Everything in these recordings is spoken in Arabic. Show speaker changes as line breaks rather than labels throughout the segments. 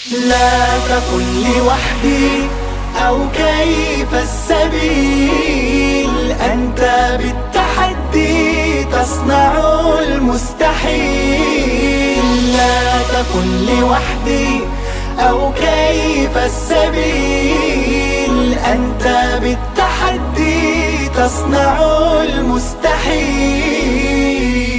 لا تقل لوحدي أو كيف السبيل، أنت بالتحدي تصنع المستحيل. لا تقل لوحدي أو كيف السبيل، أنت بالتحدي تصنع المستحيل.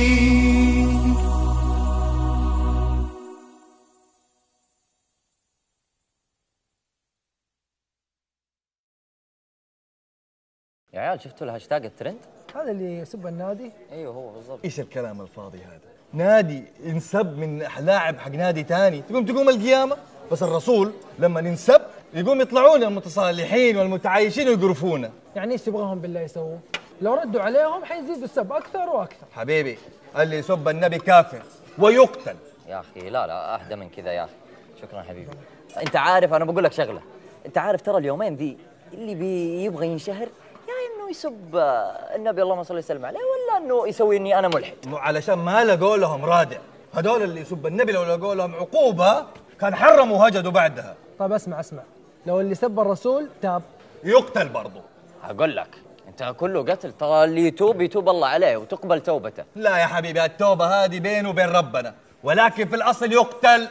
يا عيال شفتوا الهاشتاج الترند؟
هذا اللي يسب النادي؟
ايوه هو بالضبط.
ايش الكلام الفاضي هذا؟ نادي ينسب من لاعب حق نادي ثاني تقوم القيامه؟ بس الرسول لما ينسب يقوم يطلعون المتصالحين والمتعايشين ويقرفونا.
يعني ايش تبغاهم بالله يسووا؟ لو ردوا عليهم حيزيدوا السب اكثر واكثر.
حبيبي اللي يسب النبي كافر ويقتل.
يا اخي لا اهدى من كذا يا اخي. شكرا حبيبي. انت عارف انا بقول لك شغله، انت عارف ترى اليومين ذي اللي بيبغى ينشهر انه يسب النبي اللهم صل وسلم عليه، ولا انه يسوي اني انا ملحد.
علشان ما لقوا لهم رادع، هذول اللي يسب النبي لو لقوا لهم عقوبه كان حرموا وهجدوا بعدها.
طيب اسمع، لو اللي سب الرسول تاب
يقتل برضه.
اقول لك انت كله قتل، ترى اللي يتوب الله عليه وتقبل توبته.
لا يا حبيبي، التوبه هذه بينه وبين ربنا، ولكن في الاصل يقتل.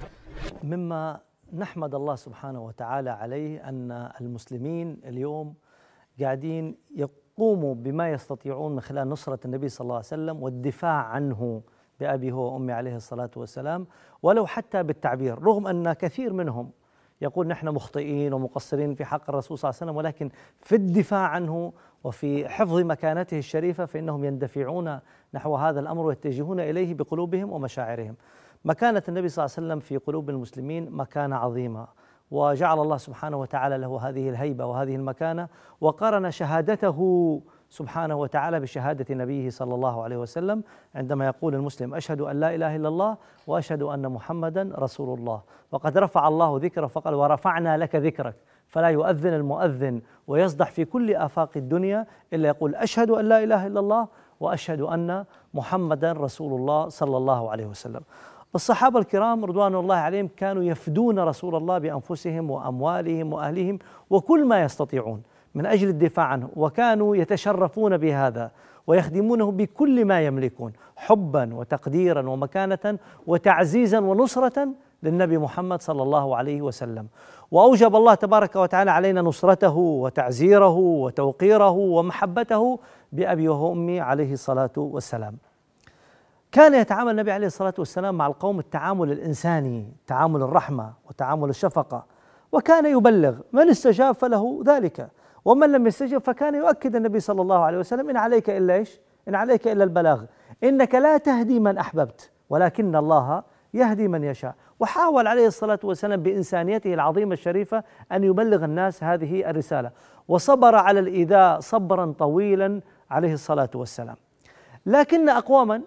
مما نحمد الله سبحانه وتعالى عليه أن المسلمين اليوم قاعدين يقوموا بما يستطيعون من خلال نصرة النبي صلى الله عليه وسلم والدفاع عنه بأبي هو وأمي عليه الصلاة والسلام، ولو حتى بالتعبير، رغم أن كثير منهم يقول نحن مخطئين ومقصرين في حق الرسول صلى الله عليه وسلم، ولكن في الدفاع عنه وفي حفظ مكانته الشريفة فإنهم يندفعون نحو هذا الأمر ويتجهون إليه بقلوبهم ومشاعرهم. مكانة النبي صلى الله عليه وسلم في قلوب المسلمين مكانة عظيمة، وجعل الله سبحانه وتعالى له هذه الهيبة وهذه المكانة، وقارن شهادته سبحانه وتعالى بشهادة نبيه صلى الله عليه وسلم عندما يقول المسلم أشهد أن لا إله إلا الله وأشهد أن محمدا رسول الله. وقد رفع الله ذكره فقال ورفعنا لك ذكرك، فلا يؤذن المؤذن ويصدح في كل آفاق الدنيا إلا يقول أشهد أن لا إله إلا الله وأشهد أن محمدا رسول الله صلى الله عليه وسلم. الصحابة الكرام رضوان الله عليهم كانوا يفدون رسول الله بأنفسهم وأموالهم وأهلهم وكل ما يستطيعون من أجل الدفاع عنه، وكانوا يتشرفون بهذا ويخدمونه بكل ما يملكون حبا وتقديرا ومكانة وتعزيزا ونصرة للنبي محمد صلى الله عليه وسلم. وأوجب الله تبارك وتعالى علينا نصرته وتعزيره وتوقيره ومحبته بأبي وأمي عليه الصلاة والسلام. كان يتعامل النبي عليه الصلاة والسلام مع القوم التعامل الإنساني، تعامل الرحمة وتعامل الشفقة، وكان يبلغ من استجاب فله ذلك، ومن لم يستجب فكان يؤكد النبي صلى الله عليه وسلم إن عليك إلا إيش؟ إن عليك إلا البلاغ، إنك لا تهدي من أحببت ولكن الله يهدي من يشاء. وحاول عليه الصلاة والسلام بإنسانيته العظيمة الشريفة أن يبلغ الناس هذه الرسالة، وصبر على الإيذاء صبرا طويلا عليه الصلاة والسلام. لكن أقواما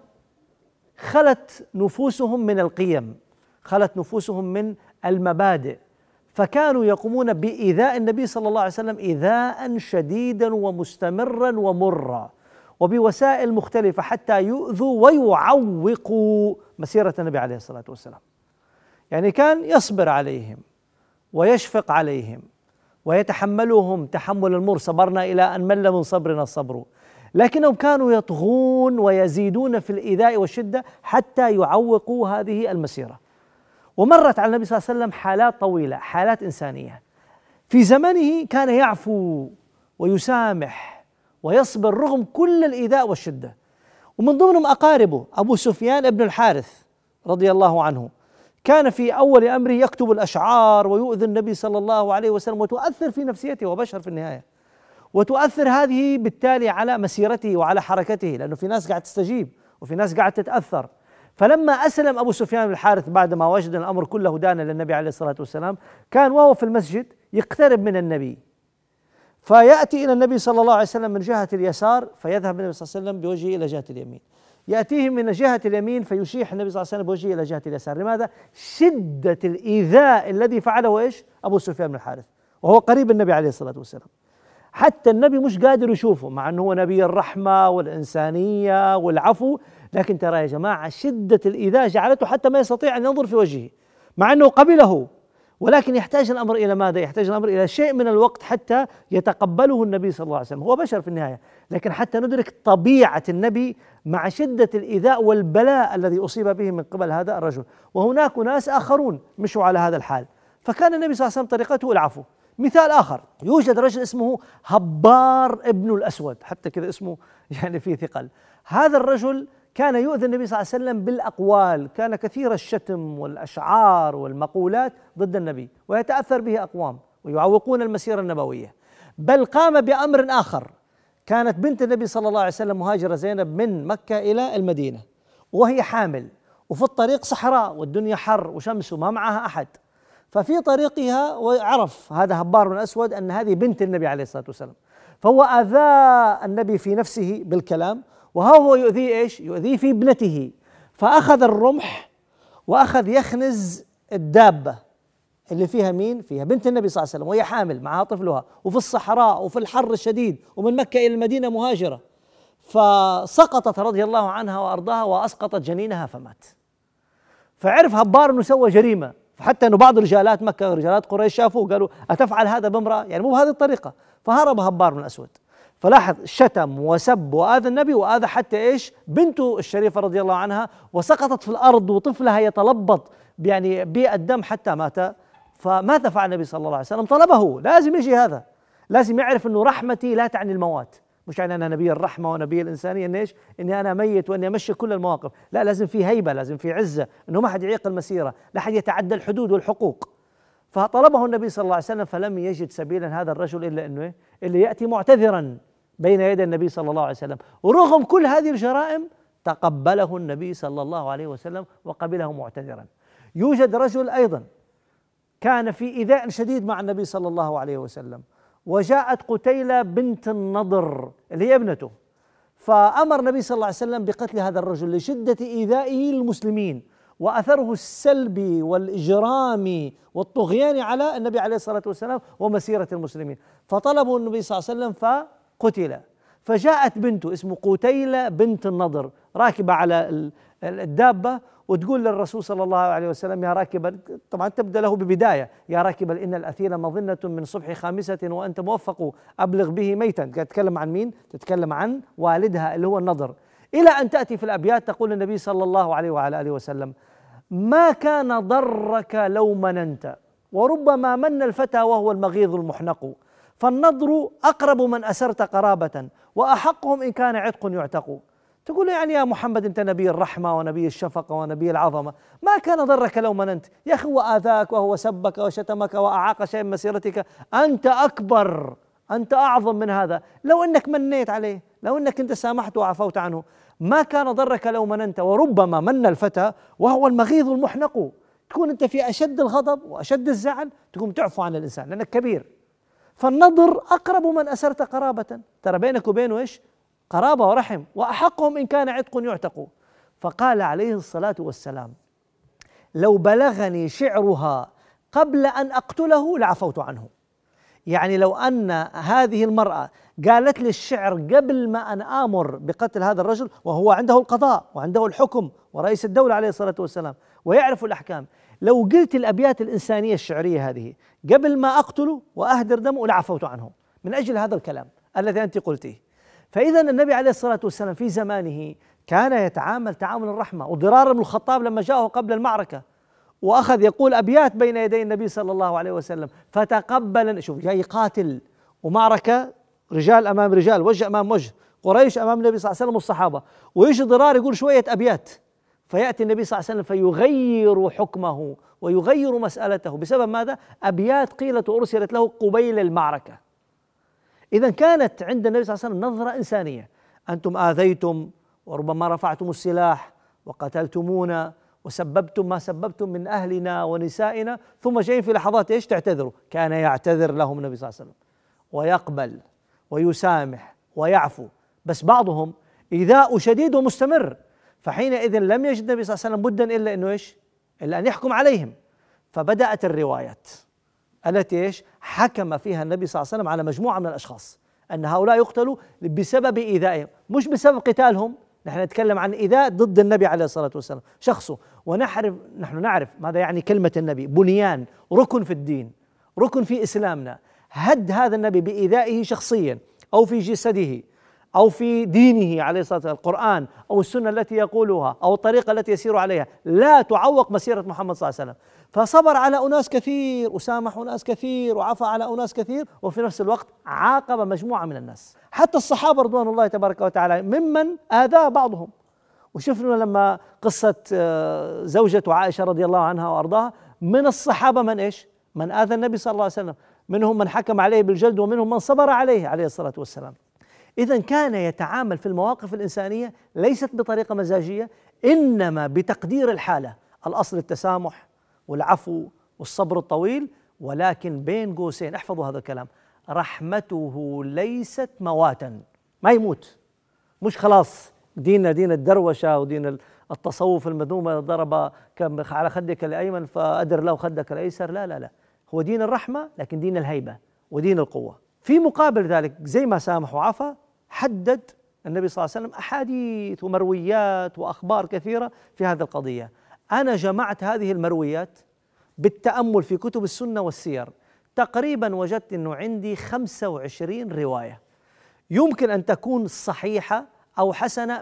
خلت نفوسهم من القيم، خلت نفوسهم من المبادئ، فكانوا يقومون بإيذاء النبي صلى الله عليه وسلم إيذاء شديدا ومستمرا ومرا وبوسائل مختلفة حتى يؤذوا ويعوقوا مسيرة النبي عليه الصلاة والسلام. يعني كان يصبر عليهم ويشفق عليهم ويتحملهم تحمل المر، صبرنا إلى أن مل من صبرنا الصبر، لكنهم كانوا يطغون ويزيدون في الإيذاء والشدة حتى يعوقوا هذه المسيرة. ومرت على النبي صلى الله عليه وسلم حالات طويلة، حالات إنسانية. في زمنه كان يعفو ويسامح ويصبر رغم كل الإيذاء والشدة، ومن ضمنهم أقاربه أبو سفيان ابن الحارث رضي الله عنه، كان في أول أمره يكتب الأشعار ويؤذي النبي صلى الله عليه وسلم، وتؤثر في نفسيته وبشر في النهاية، وتؤثر هذه بالتالي على مسيرته وعلى حركته، لأنه في ناس قاعد تستجيب وفي ناس قاعد تتأثر. فلما أسلم أبو سفيان بن الحارث بعد ما وجد الأمر كله دانا للنبي عليه الصلاة والسلام، كان وهو في المسجد يقترب من النبي، فيأتي إلى النبي صلى الله عليه وسلم من جهة اليسار فيذهب النبي صلى الله عليه وسلم بوجهه إلى جهة اليمين، يأتيه من جهة اليمين فيشيح النبي صلى الله عليه وسلم بوجهه إلى جهة اليسار. لماذا؟ شدة الإيذاء الذي فعله إيش؟ أبو سفيان بن الحارث، وهو قريب النبي عليه الصلاة والسلام، حتى النبي مش قادر يشوفه مع أنه هو نبي الرحمة والإنسانية والعفو، لكن ترى يا جماعة شدة الإيذاء جعلته حتى ما يستطيع أن ينظر في وجهه، مع أنه قبله ولكن يحتاج الأمر إلى ماذا؟ يحتاج الأمر إلى شيء من الوقت حتى يتقبله النبي صلى الله عليه وسلم. هو بشر في النهاية، لكن حتى ندرك طبيعة النبي مع شدة الإيذاء والبلاء الذي أصيب به من قبل هذا الرجل. وهناك ناس آخرون مشوا على هذا الحال، فكان النبي صلى الله عليه وسلم طريقته العفو. مثال آخر، يوجد رجل اسمه هبار ابن الأسود، حتى كذا اسمه يعني فيه ثقل. هذا الرجل كان يؤذي النبي صلى الله عليه وسلم بالأقوال، كان كثير الشتم والأشعار والمقولات ضد النبي، ويتأثر به أقوام ويعوقون المسيرة النبوية. بل قام بأمر آخر، كانت بنت النبي صلى الله عليه وسلم مهاجرة زينب من مكة إلى المدينة وهي حامل، وفي الطريق صحراء والدنيا حر وشمس وما معها أحد، ففي طريقها وعرف هذا هبار بن الأسود أن هذه بنت النبي عليه الصلاة والسلام، فهو أذى النبي في نفسه بالكلام، وهو يؤذيه ايش؟ يؤذيه في ابنته. فأخذ الرمح وأخذ يخنز الدابة اللي فيها مين؟ فيها بنت النبي صلى الله عليه وسلم وهي حامل معها طفلها، وفي الصحراء وفي الحر الشديد، ومن مكة إلى المدينة مهاجرة، فسقطت رضي الله عنها وأرضاها وأسقطت جنينها فمات. فعرف هبار أنه سوى جريمة، فحتى أنه بعض رجالات مكة رجالات قريش شافوه قالوا أتفعل هذا بامرأة؟ يعني مو بهذه الطريقة. فهرب هبار بن الأسود، فلاحظ شتم وسب وآذى النبي وآذى حتى ايش؟ بنته الشريفة رضي الله عنها، وسقطت في الأرض وطفلها يتلبط يعني بالدم حتى مات. فماذا فعل النبي صلى الله عليه وسلم؟ طلبه، لازم يجي هذا، لازم يعرف انه رحمتي لا تعني الموات، مش يعني انا نبي الرحمة ونبي الإنسانية ان ايش؟ اني انا ميت واني امشي كل المواقف، لا، لازم في هيبة، لازم في عزة، انه ما حد يعيق المسيرة، لا حد يتعدى الحدود والحقوق. فطلبه النبي صلى الله عليه وسلم، فلم يجد سبيلا هذا الرجل الا انه اللي يأتي معتذرا بين يدي النبي صلى الله عليه وسلم. ورغم كل هذه الجرائم تقبله النبي صلى الله عليه وسلم وقبله معتذرا. يوجد رجل أيضا كان في إيذاء شديد مع النبي صلى الله عليه وسلم، وجاءت قتيلة بنت النضر اللي هي ابنته، فأمر النبي صلى الله عليه وسلم بقتل هذا الرجل لشدة إيذائه للمسلمين وأثره السلبي والإجرامي والطغيان على النبي عليه الصلاة والسلام ومسيرة المسلمين. فطلبوا النبي صلى الله عليه وسلم فقتل. فجاءت بنته اسمه قتيلة بنت النضر راكبة على الدابة وتقول للرسول صلى الله عليه وسلم: يا راكبا، طبعا تبدأ له ببداية: يا راكبا إن الأثيل مظنة من صبح خامسة وأنت موفق، أبلغ به ميتا. تتكلم عن مين؟ تتكلم عن والدها اللي هو النضر، إلى أن تأتي في الأبيات تقول النبي صلى الله عليه وعلى آله وسلم: ما كان ضرك لو مننت، وربما من الفتى وهو المغيظ المحنق، فالنضر أقرب من أسرت قرابة، وأحقهم إن كان عتق يعتق. تقول يعني يا محمد أنت نبي الرحمة ونبي الشفقة ونبي العظمة، ما كان ضرك لو مننت. يا أخي هو آذاك وهو سبك وشتمك وأعاق شيء من مسيرتك، أنت أكبر، أنت أعظم من هذا. لو أنك منيت عليه، لو أنك أنت سامحت وعفوت عنه، ما كان ضرك لو مننت، وربما من الفتى وهو المغيظ المحنق. تكون أنت في أشد الغضب وأشد الزعل تقوم تعفو عن الإنسان لأنك كبير. فالنضر أقرب من أسرت قرابة، ترى بينك وبينه إيش؟ قرابة ورحم، وأحقهم إن كان عتق يعتق. فقال عليه الصلاة والسلام: لو بلغني شعرها قبل أن أقتله لعفوت عنه. يعني لو أن هذه المرأة قالت لي الشعر قبل ما أن آمر بقتل هذا الرجل، وهو عنده القضاء وعنده الحكم ورئيس الدولة عليه الصلاة والسلام ويعرف الأحكام، لو قلت الأبيات الإنسانية الشعرية هذه قبل ما أقتله وأهدر دمه لعفوت عنه من أجل هذا الكلام الذي أنت قلتيه. فإذا النبي عليه الصلاة والسلام في زمانه كان يتعامل تعامل الرحمة. وضرار بن الخطاب لما جاءه قبل المعركة وأخذ يقول أبيات بين يدي النبي صلى الله عليه وسلم فتقبل، شوف جاي قاتل ومعركة، رجال أمام رجال، وجه أمام وجه، قريش أمام النبي صلى الله عليه وسلم والصحابة، ويجي ضرار يقول شوية أبيات، فيأتي النبي صلى الله عليه وسلم فيغير حكمه ويغير مسألته بسبب ماذا؟ أبيات قيلت وأرسلت له قبيل المعركة. إذا كانت عند النبي صلى الله عليه وسلم نظرة إنسانية: أنتم آذيتم وربما رفعتم السلاح وقتلتمونا وسببتم ما سببتم من أهلنا ونسائنا، ثم جايين في لحظات إيش؟ تعتذروا. كان يعتذر لهم النبي صلى الله عليه وسلم ويقبل ويسامح ويعفو، بس بعضهم إيذاء شديد ومستمر، فحينئذ لم يجد النبي صلى الله عليه وسلم بدا إلا أنه إيش؟ إلا أن يحكم عليهم. فبدأت الروايات التي إيش؟ حكم فيها النبي صلى الله عليه وسلم على مجموعة من الأشخاص أن هؤلاء يقتلوا بسبب إيذائهم، مش بسبب قتالهم، نحن نتكلم عن إيذاء ضد النبي عليه الصلاة والسلام شخصه. نحن نعرف ماذا يعني كلمة النبي، بنيان، ركن في الدين، ركن في إسلامنا. هد هذا النبي بإيذائه شخصيا أو في جسده أو في دينه عليه الصلاة والسلام، القرآن أو السنة التي يقولها أو الطريقة التي يسير عليها لا تعوق مسيرة محمد صلى الله عليه وسلم. فصبر على أناس كثير وسامح أناس كثير وعفى على أناس كثير، وفي نفس الوقت عاقب مجموعة من الناس، حتى الصحابة رضوان الله تبارك وتعالى ممن آذى بعضهم. وشفنا لما قصة زوجة عائشة رضي الله عنها وأرضاها، من الصحابة من إيش؟ من آذى النبي صلى الله عليه وسلم، منهم من حكم عليه بالجلد ومنهم من صبر عليه عليه الصلاة والسلام. إذن كان يتعامل في المواقف الإنسانية ليست بطريقة مزاجية، إنما بتقدير الحالة. الأصل التسامح والعفو والصبر الطويل، ولكن بين قوسين احفظوا هذا الكلام: رحمته ليست مواتا، ما يموت، مش خلاص دين الدروشة ودين التصوف المذموم، ضرب على خدك الأيمن فأدر له خدك الأيسر. لا لا لا، هو دين الرحمة لكن دين الهيبة ودين القوة. في مقابل ذلك زي ما سامح وعفى، حدد النبي صلى الله عليه وسلم أحاديث ومرويات وأخبار كثيرة في هذه القضية. أنا جمعت هذه المرويات بالتأمل في كتب السنة والسير، تقريبا وجدت أنه عندي 25 رواية يمكن أن تكون صحيحة أو حسنة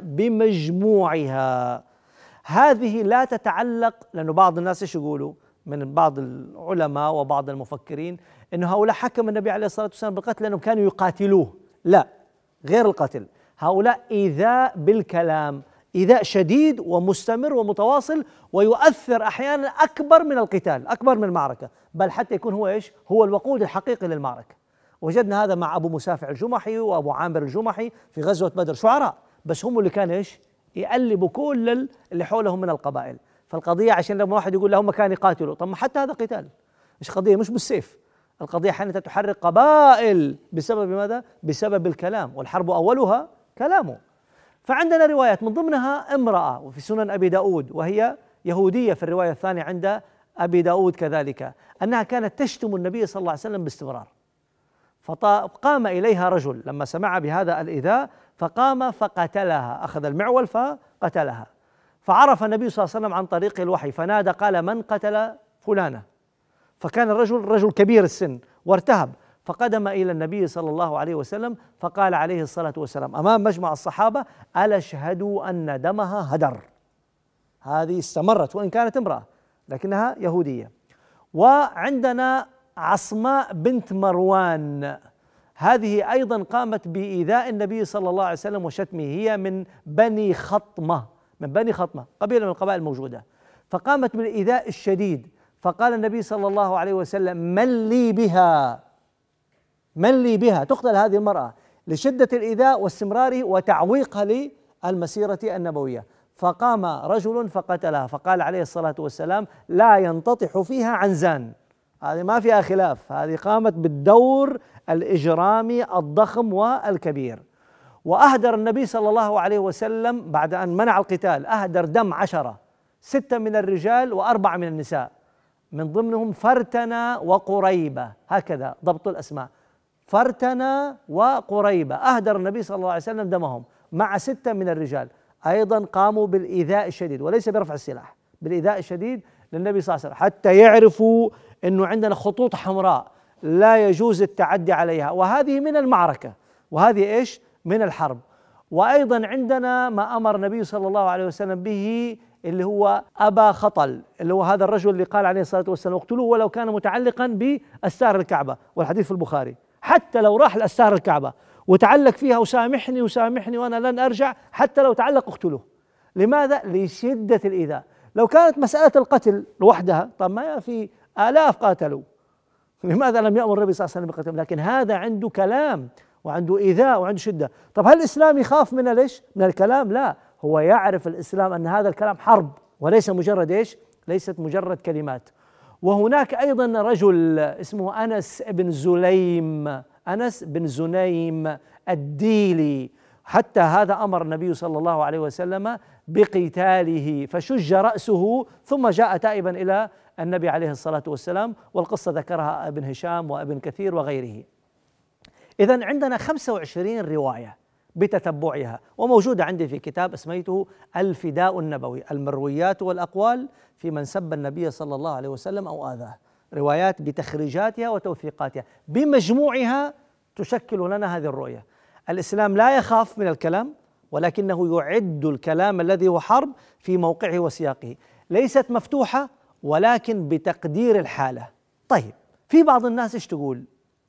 بمجموعها. هذه لا تتعلق، لأنه بعض الناس إيش يقولوا من بعض العلماء وبعض المفكرين أنه هؤلاء حكم النبي عليه الصلاة والسلام بالقتل لأنهم كانوا يقاتلوه. لا، غير القتل، هؤلاء إيذاء بالكلام، إيذاء شديد ومستمر ومتواصل، ويؤثر أحيانا أكبر من القتال، أكبر من المعركة، بل حتى يكون هو إيش؟ هو الوقود الحقيقي للمعركة. وجدنا هذا مع أبو مسافع الجمحي وأبو عامر الجمحي في غزوة بدر، شعراء بس هم اللي كانوا إيش؟ يقلبوا كل اللي حولهم من القبائل. فالقضية عشان لما واحد يقول لهم كان يقاتلوا، طب ما حتى هذا قتال، مش قضية مش بالسيف، القضية أحيانا تحرك قبائل بسبب ماذا؟ بسبب الكلام، والحرب أولها كلامه. فعندنا روايات من ضمنها امرأة وفي سنن أبي داود، وهي يهودية في الرواية الثانية عند أبي داود كذلك، أنها كانت تشتم النبي صلى الله عليه وسلم باستمرار. فقام إليها رجل لما سمع بهذا الإيذاء، فقام فقتلها، أخذ المعول فقتلها. فعرف النبي صلى الله عليه وسلم عن طريق الوحي فنادى قال: من قتل فلانة؟ فكان الرجل رجل كبير السن وارتهب، فقدم إلى النبي صلى الله عليه وسلم فقال عليه الصلاة والسلام أمام مجمع الصحابة: ألا اشهدوا أن دمها هدر. هذه استمرت وإن كانت امرأة لكنها يهودية. وعندنا عصماء بنت مروان، هذه أيضا قامت بإيذاء النبي صلى الله عليه وسلم وشتمه، هي من بني خطمة، قبيلة من القبائل الموجودة، فقامت بالإيذاء الشديد. فقال النبي صلى الله عليه وسلم: من لي بها، تقتل هذه المرأة لشدة الإيذاء واستمراره وتعويقها للمسيرة النبوية. فقام رجل فقتلها، فقال عليه الصلاة والسلام: لا ينتطح فيها عنزان. هذه ما فيها خلاف، هذه قامت بالدور الإجرامي الضخم والكبير. وأهدر النبي صلى الله عليه وسلم بعد أن منع القتال، أهدر دم 10، 6 من الرجال و4 من النساء، من ضمنهم فرتنة وقريبة، هكذا ضبط الأسماء، فرتنة وقريبة، أهدر النبي صلى الله عليه وسلم دمهم مع 6 من الرجال. أيضا قاموا بالإيذاء الشديد، وليس برفع السلاح، بالإيذاء الشديد للنبي صلى الله عليه وسلم، حتى يعرفوا أنه عندنا خطوط حمراء لا يجوز التعدي عليها، وهذه من المعركة، وهذه إيش؟ من الحرب. وأيضا عندنا ما أمر النبي صلى الله عليه وسلم به، اللي هو أبا خطل، اللي هو هذا الرجل اللي قال عليه الصلاة والسلام: اقتلوه ولو كان متعلقا بأستار الكعبة، والحديث في البخاري، حتى لو راح لأستار الكعبة وتعلق فيها وسامحني وأنا لن أرجع، حتى لو تعلق اقتلوه. لماذا؟ لشدة الإيذاء. لو كانت مسألة القتل لوحدها، طب ما في آلاف قاتلوا، لماذا لم يأمر النبي صلى الله عليه وسلم بقتلهم؟ لكن هذا عنده كلام وعنده إيذاء وعنده شدة. طب هل الإسلام يخاف من ليش؟ من الكلام؟ لا، هو يعرف الإسلام أن هذا الكلام حرب وليس مجرد إيش؟ ليست مجرد كلمات. وهناك أيضا رجل اسمه أنس بن زنيم الديلي، حتى هذا أمر النبي صلى الله عليه وسلم بقتاله، فشج رأسه ثم جاء تائبا إلى النبي عليه الصلاة والسلام، والقصة ذكرها ابن هشام وابن كثير وغيره. إذن عندنا 25 رواية بتتبعها، وموجودة عندي في كتاب اسميته الفداء النبوي، المرويات والأقوال في من سب النبي صلى الله عليه وسلم أو آذاه، روايات بتخريجاتها وتوثيقاتها بمجموعها تشكل لنا هذه الرؤية. الإسلام لا يخاف من الكلام، ولكنه يعد الكلام الذي هو حرب في موقعه وسياقه، ليست مفتوحة ولكن بتقدير الحالة. طيب، في بعض الناس ايش تقول؟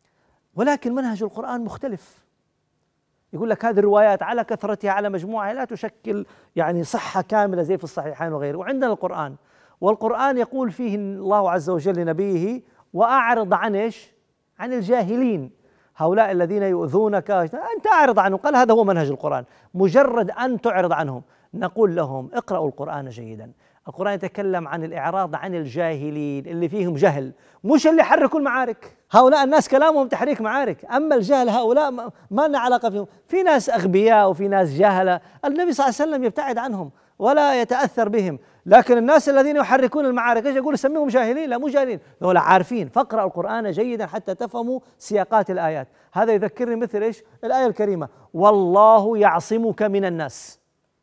ولكن منهج القرآن مختلف. يقول لك هذه الروايات على كثرتها على مجموعها لا تشكل يعني صحة كاملة زي في الصحيحين وغيره، وعندنا القرآن، والقرآن يقول فيه الله عز وجل لنبيه: وأعرض عن ايش؟ عن الجاهلين، هؤلاء الذين يؤذونك أنت أعرض عنهم. قال هذا هو منهج القرآن، مجرد أن تعرض عنهم. نقول لهم اقرأوا القرآن جيدا. القرآن يتكلم عن الإعراض عن الجاهلين اللي فيهم جهل، مش اللي حركوا المعارك. هؤلاء الناس كلامهم تحريك معارك، أما الجهل هؤلاء ما لنا علاقة فيهم. في ناس أغبياء وفي ناس جهلة، النبي صلى الله عليه وسلم يبتعد عنهم ولا يتأثر بهم. لكن الناس الذين يحركون المعارك ايش يقول؟ سميهم جاهلين؟ لا، مو جاهلين، ولا عارفين. فاقرأوا القرآن جيدا حتى تفهموا سياقات الآيات. هذا يذكرني مثل ايش؟ الآية الكريمة: والله يعصمك من الناس.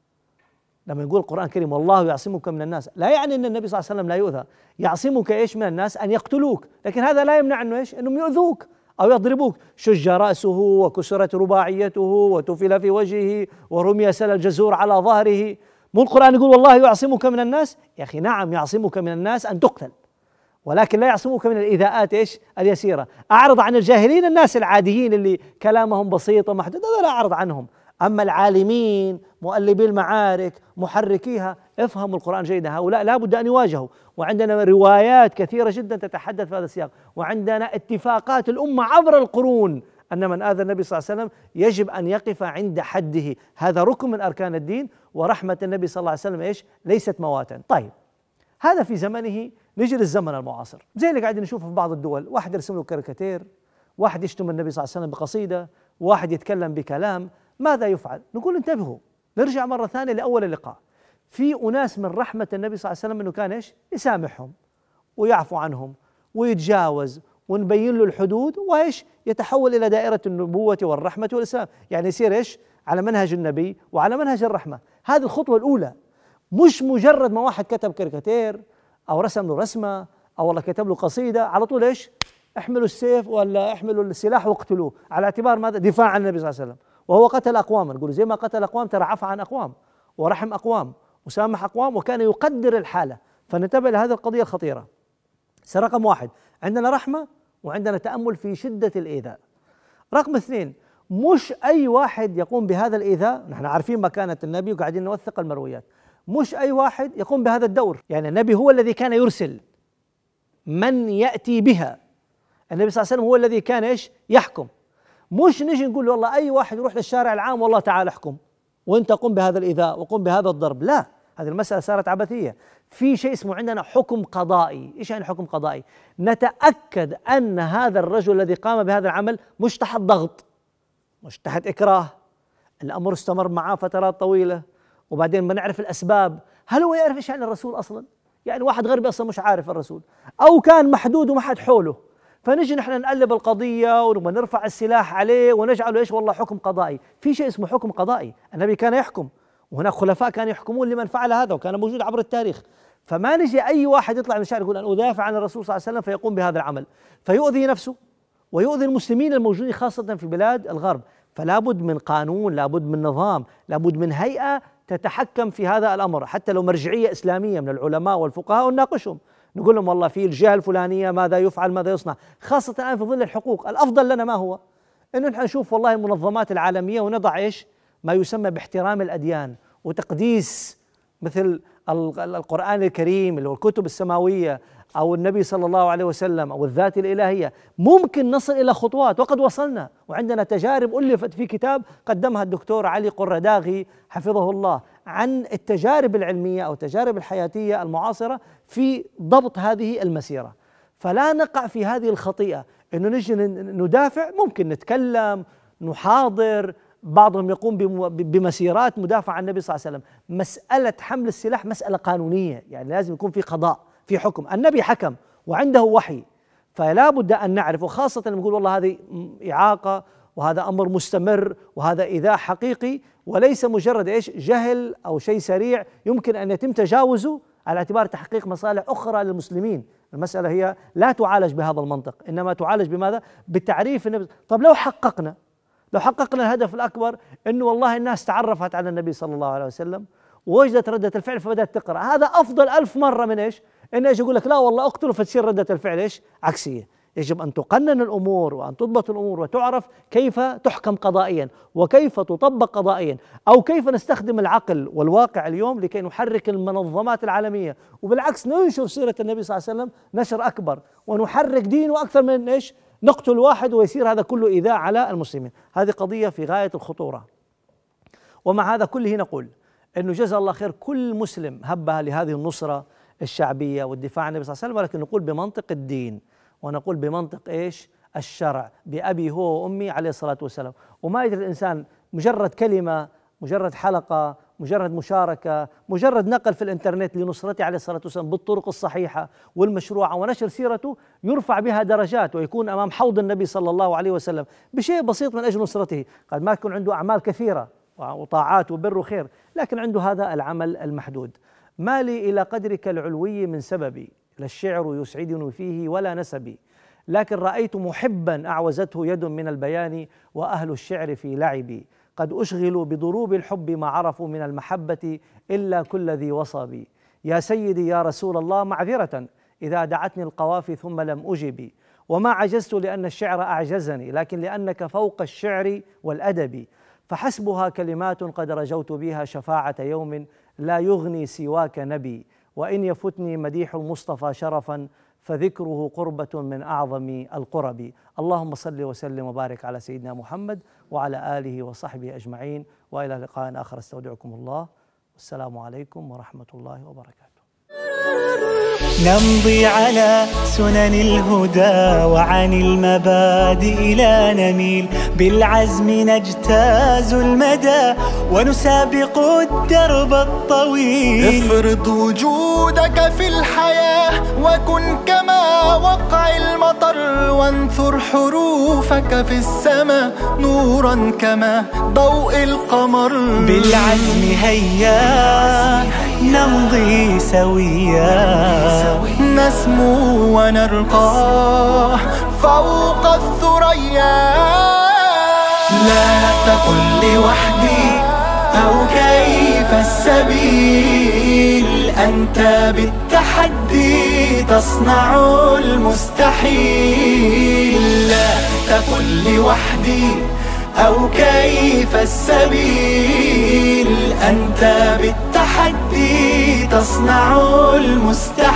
لما يقول القرآن الكريم والله يعصمك من الناس، لا يعني ان النبي صلى الله عليه وسلم لا يؤذى. يعصمك ايش من الناس؟ ان يقتلوك، لكن هذا لا يمنع انه ايش؟ انهم يؤذوك او يضربوك. شج رأسه وكسرت رباعيته وتفل في وجهه ورمي سل الجزور على ظهره. مو القرآن يقول والله يعصمك من الناس؟ يا أخي نعم، يعصمك من الناس أن تقتل، ولكن لا يعصمك من الإيذاءات ايش؟ اليسيرة. أعرض عن الجاهلين، الناس العاديين اللي كلامهم بسيط ومحدود، هذا لا أعرض عنهم. أما العالمين مؤلبي المعارك محركيها، افهموا القرآن جيدا، هؤلاء لا بد أن يواجهوا. وعندنا روايات كثيرة جدا تتحدث في هذا السياق، وعندنا اتفاقات الأمة عبر القرون أن من آذى النبي صلى الله عليه وسلم يجب أن يقف عند حده. هذا ركن من أركان الدين، ورحمة النبي صلى الله عليه وسلم ايش؟ ليست مواتا. طيب، هذا في زمنه. نجي للزمن المعاصر، زي اللي قاعدين نشوفه في بعض الدول، واحد يرسم له كاريكاتير، واحد يشتم النبي صلى الله عليه وسلم بقصيدة، واحد يتكلم بكلام. ماذا يفعل؟ نقول انتبهوا، نرجع مرة ثانية لأول اللقاء. في أناس من رحمة النبي صلى الله عليه وسلم أنه كان إيش؟ يسامحهم ويعفو عنهم ويتجاوز، ونبين له الحدود، وإيش؟ يتحول إلى دائرة النبوة والرحمة والإسلام، يعني يصير إيش؟ على منهج النبي وعلى منهج الرحمة. هذه الخطوة الأولى، مش مجرد ما واحد كتب كاريكاتير أو رسم له رسمة أو والله كتب له قصيدة على طول إيش؟ احملوا السيف ولا احملوا السلاح واقتلوه، على اعتبار ماذا؟ دفاع عن النبي صلى الله عليه وسلم. وهو قتل أقواما، نقول زي ما قتل أقوام ترى عفى عن أقوام ورحم أقوام وسامح أقوام، وكان يقدر الحالة. فننتبه لهذه القضية الخطيرة. رقم واحد، عندنا رحمة وعندنا تأمل في شدة الإيذاء. رقم اثنين، مش أي واحد يقوم بهذا الإيذاء. نحن عارفين مكانة النبي وقاعدين نوثق المرويات، مش أي واحد يقوم بهذا الدور. يعني النبي هو الذي كان يرسل من يأتي بها، النبي صلى الله عليه وسلم هو الذي كان إيش؟ يحكم. مش نجي نقول والله أي واحد يروح للشارع العام والله تعال احكم وأنت قم بهذا الإيذاء وقم بهذا الضرب. لا، هذه المسألة صارت عبثية. في شيء اسمه عندنا حكم قضائي. إيش يعني حكم قضائي؟ نتأكد أن هذا الرجل الذي قام بهذا العمل مش تحت ضغط، مش تحت إكراه، الأمر استمر معاه فترات طويلة، وبعدين ما نعرف الأسباب. هل هو يعرف إيش يعني الرسول أصلا؟ يعني واحد غربي أصلا مش عارف الرسول، أو كان محدود وما حد حوله، فنجي نحن نقلب القضية ونرفع السلاح عليه ونجعله ايش؟ والله حكم قضائي. في شيء اسمه حكم قضائي، النبي كان يحكم وهناك خلفاء كانوا يحكمون لمن فعل هذا، وكان موجود عبر التاريخ. فما نجي اي واحد يطلع من الشارع يقول انا ادافع عن الرسول صلى الله عليه وسلم فيقوم بهذا العمل، فيؤذي نفسه ويؤذي المسلمين الموجودين خاصة في بلاد الغرب. فلا بد من قانون، لا بد من نظام، لا بد من هيئة تتحكم في هذا الأمر، حتى لو مرجعية إسلامية من العلماء والفقهاء ونناقشهم، نقول لهم والله في الجهة الفلانية ماذا يفعل ماذا يصنع، خاصة الآن في ظل الحقوق. الأفضل لنا ما هو؟ إنه نحن نشوف والله المنظمات العالمية ونضع إيش؟ ما يسمى باحترام الأديان وتقديس، مثل القرآن الكريم اللي هو الكتب السماوية أو النبي صلى الله عليه وسلم أو الذات الإلهية. ممكن نصل إلى خطوات وقد وصلنا، وعندنا تجارب ألفت في كتاب قدمها الدكتور علي قرداغي حفظه الله عن التجارب العلمية أو التجارب الحياتية المعاصرة في ضبط هذه المسيرة. فلا نقع في هذه الخطيئة إنه نجي ندافع، ممكن نتكلم نحاضر، بعضهم يقوم بمسيرات مدافعة عن النبي صلى الله عليه وسلم. مسألة حمل السلاح مسألة قانونية، يعني لازم يكون في قضاء، في حكم، النبي حكم وعنده وحي، فلا بد أن نعرف. وخاصة لما نقول والله هذه إعاقة وهذا أمر مستمر، وهذا إيذاء حقيقي وليس مجرد جهل أو شيء سريع يمكن أن يتم تجاوزه على اعتبار تحقيق مصالح أخرى للمسلمين. المسألة هي لا تعالج بهذا المنطق، إنما تعالج بماذا؟ بالتعريف النبي. طب لو حققنا الهدف الأكبر أنه والله الناس تعرفت على النبي صلى الله عليه وسلم ووجدت ردة الفعل فبدأت تقرأ، هذا أفضل 1000 مرة من إن يقول لك لا والله أقتله فتصير ردة الفعل عكسية. يجب أن تقنن الأمور وأن تضبط الأمور وتعرف كيف تحكم قضائيا وكيف تطبق قضائيا، أو كيف نستخدم العقل والواقع اليوم لكي نحرك المنظمات العالمية، وبالعكس ننشر سيرة النبي صلى الله عليه وسلم نشر أكبر ونحرك دينه أكثر من نقتل واحد ويصير هذا كله إيذاء على المسلمين. هذه قضية في غاية الخطورة. ومع هذا كله نقول أنه جزا الله خير كل مسلم هبها لهذه النصرة الشعبية والدفاع عن النبي صلى الله عليه وسلم، ولكن نقول بمنطق الدين ونقول بمنطق الشرع، بأبي هو وأمي عليه الصلاة والسلام. وما يجري الإنسان مجرد كلمة، مجرد حلقة، مجرد مشاركة، مجرد نقل في الإنترنت لنصرته عليه الصلاة والسلام بالطرق الصحيحة والمشروعة ونشر سيرته يرفع بها درجات ويكون أمام حوض النبي صلى الله عليه وسلم بشيء بسيط من أجل نصرته. قد ما يكون عنده أعمال كثيرة وطاعات وبر وخير، لكن عنده هذا العمل المحدود. ما لي إلى قدرك العلوي من سببي، لا الشعر يسعدني فيه ولا نسبي، لكن رأيت محبا أعوزته يد من البيان وأهل الشعر في لعبي، قد أشغلوا بضروب الحب ما عرفوا من المحبة إلا كل ذي وصبي. يا سيدي يا رسول الله معذرة إذا دعتني القوافي ثم لم أجب، وما عجزت لأن الشعر أعجزني، لكن لأنك فوق الشعر والأدب، فحسبها كلمات قد رجوت بها شفاعة يوم لا يغني سواك نبي، وإن يفتني مديح المصطفى شرفا فذكره قربة من أعظم القرب. اللهم صل وسلم وبارك على سيدنا محمد وعلى آله وصحبه أجمعين، وإلى لقاء آخر استودعكم الله، والسلام عليكم ورحمة الله وبركاته.
نمضي على سنن الهدى وعن المبادئ لا نميل، بالعزم نجتاز المدى ونسابق الدرب الطويل. افرض وجودك في الحياة وكن كما وقع المطر، وانثر حروفك في السماء نورا كما ضوء القمر. بالعزم هيا نمضي سويا، نسمو ونرقى فوق الثريا. لا تقل لوحدي أو كيف السبيل، أنت بالتحدي تصنع المستحيل. لا تقل لوحدي أو كيف السبيل، أنت بالتحدي تصنع المستحيل.